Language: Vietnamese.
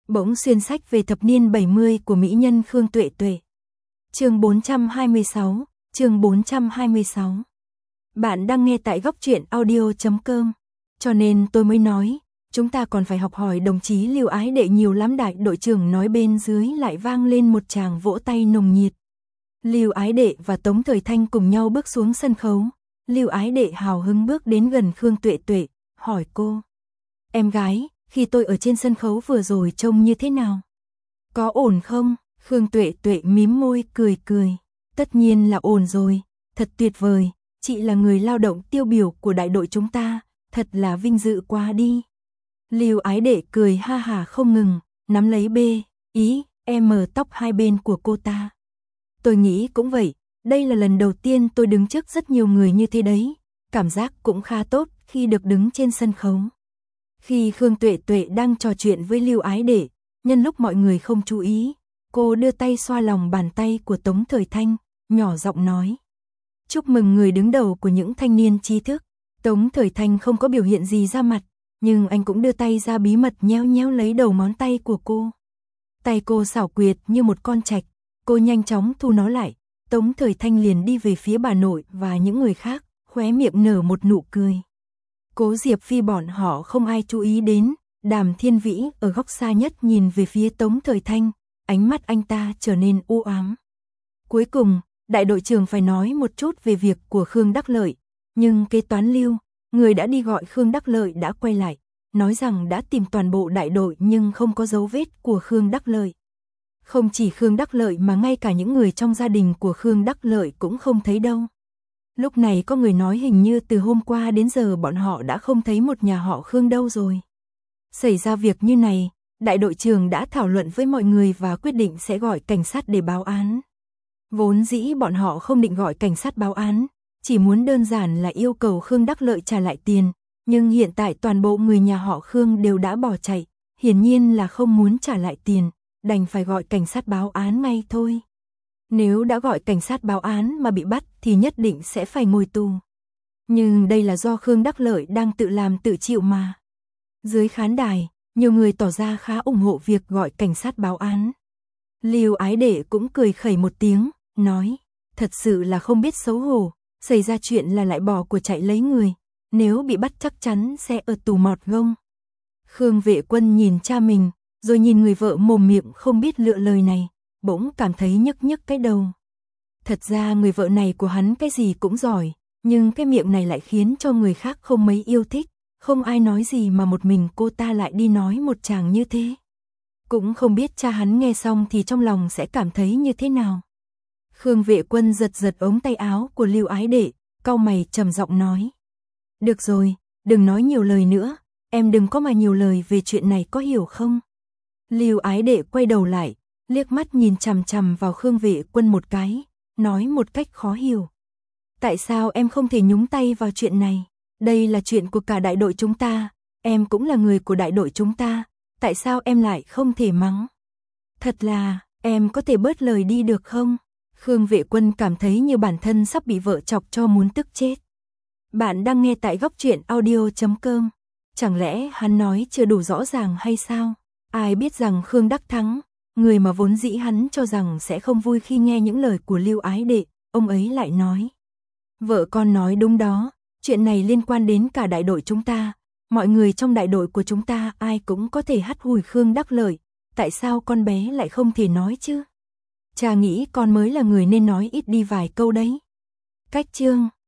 Bỗng xuyên sách về thập niên 70 của mỹ nhân Khương Tuệ Tuệ. Chương 426, chương 426. Bạn đang nghe tại góc truyện audio.com. Cho nên tôi mới nói, chúng ta còn phải học hỏi đồng chí Lưu Ái Đệ nhiều lắm. Đại đội trưởng nói, bên dưới lại vang lên một tràng vỗ tay nồng nhiệt. Lưu Ái Đệ và Tống Thời Thanh cùng nhau bước xuống sân khấu. Lưu Ái Đệ hào hứng bước đến gần Khương Tuệ Tuệ, hỏi cô: "Em gái, khi tôi ở trên sân khấu vừa rồi trông như thế nào? Có ổn không?" Khương Tuệ Tuệ mím môi cười cười. "Tất nhiên là ổn rồi, thật tuyệt vời, chị là người lao động tiêu biểu của đại đội chúng ta, thật là vinh dự quá đi." Lưu Ái Đệ cười ha hà không ngừng, nắm lấy M tóc hai bên của cô ta. "Tôi nghĩ cũng vậy, đây là lần đầu tiên tôi đứng trước rất nhiều người như thế đấy, cảm giác cũng khá tốt khi được đứng trên sân khấu." Khi Khương Tuệ Tuệ đang trò chuyện với Lưu Ái Đệ, nhân lúc mọi người không chú ý, cô đưa tay xoa lòng bàn tay của Tống Thời Thanh, nhỏ giọng nói: "Chúc mừng người đứng đầu của những thanh niên trí thức." Tống Thời Thanh không có biểu hiện gì ra mặt, nhưng anh cũng đưa tay ra bí mật nhéo nhéo lấy đầu ngón tay của cô. Tay cô xảo quyệt như một con trạch, cô nhanh chóng thu nó lại. Tống Thời Thanh liền đi về phía bà nội và những người khác, khóe miệng nở một nụ cười. Cố Diệp Phi bọn họ không ai chú ý đến, Đàm Thiên Vĩ ở góc xa nhất nhìn về phía Tống Thời Thanh, ánh mắt anh ta trở nên u ám. Cuối cùng, đại đội trưởng phải nói một chút về việc của Khương Đắc Lợi, nhưng kế toán Lưu, người đã đi gọi Khương Đắc Lợi đã quay lại, nói rằng đã tìm toàn bộ đại đội nhưng không có dấu vết của Khương Đắc Lợi. Không chỉ Khương Đắc Lợi mà ngay cả những người trong gia đình của Khương Đắc Lợi cũng không thấy đâu. Lúc này có người nói hình như từ hôm qua đến giờ bọn họ đã không thấy một nhà họ Khương đâu rồi. Xảy ra việc như này, đại đội trưởng đã thảo luận với mọi người và quyết định sẽ gọi cảnh sát để báo án. Vốn dĩ bọn họ không định gọi cảnh sát báo án, chỉ muốn đơn giản là yêu cầu Khương Đắc Lợi trả lại tiền, nhưng hiện tại toàn bộ người nhà họ Khương đều đã bỏ chạy, hiển nhiên là không muốn trả lại tiền, đành phải gọi cảnh sát báo án ngay thôi. Nếu đã gọi cảnh sát báo án mà bị bắt thì nhất định sẽ phải ngồi tù. Nhưng đây là do Khương Đắc Lợi đang tự làm tự chịu mà. Dưới khán đài, nhiều người tỏ ra khá ủng hộ việc gọi cảnh sát báo án. Lưu Ái Đệ cũng cười khẩy một tiếng, nói: "Thật sự là không biết xấu hổ, xảy ra chuyện là lại bỏ của chạy lấy người, nếu bị bắt chắc chắn sẽ ở tù mọt gông." Khương Vệ Quân nhìn cha mình, rồi nhìn người vợ mồm miệng không biết lựa lời này, bỗng cảm thấy nhức nhức cái đầu. Thật ra người vợ này của hắn cái gì cũng giỏi, nhưng cái miệng này lại khiến cho người khác không mấy yêu thích, không ai nói gì mà một mình cô ta lại đi nói một tràng như thế. Cũng không biết cha hắn nghe xong thì trong lòng sẽ cảm thấy như thế nào. Khương Vệ Quân giật giật ống tay áo của Lưu Ái Đệ, cau mày trầm giọng nói: "Được rồi, đừng nói nhiều lời nữa, em đừng có mà nhiều lời về chuyện này, có hiểu không?" Lưu Ái Đệ quay đầu lại, liếc mắt nhìn chằm chằm vào Khương Vệ Quân một cái, nói một cách khó hiểu: "Tại sao em không thể nhúng tay vào chuyện này? Đây là chuyện của cả đại đội chúng ta, em cũng là người của đại đội chúng ta, tại sao em lại không thể mắng? Thật là, em có thể bớt lời đi được không?" Khương Vệ Quân cảm thấy như bản thân sắp bị vợ chọc cho muốn tức chết. Bạn đang nghe tại góc truyện audio.com. Chẳng lẽ hắn nói chưa đủ rõ ràng hay sao? Ai biết rằng Khương Đắc Thắng, người mà vốn dĩ hắn cho rằng sẽ không vui khi nghe những lời của Lưu Ái Đệ, ông ấy lại nói: "Vợ con nói đúng đó, chuyện này liên quan đến cả đại đội chúng ta, mọi người trong đại đội của chúng ta ai cũng có thể hắt hủi Khương Đắc Lợi, tại sao con bé lại không thể nói chứ? Cha nghĩ con mới là người nên nói ít đi vài câu đấy." Cách chương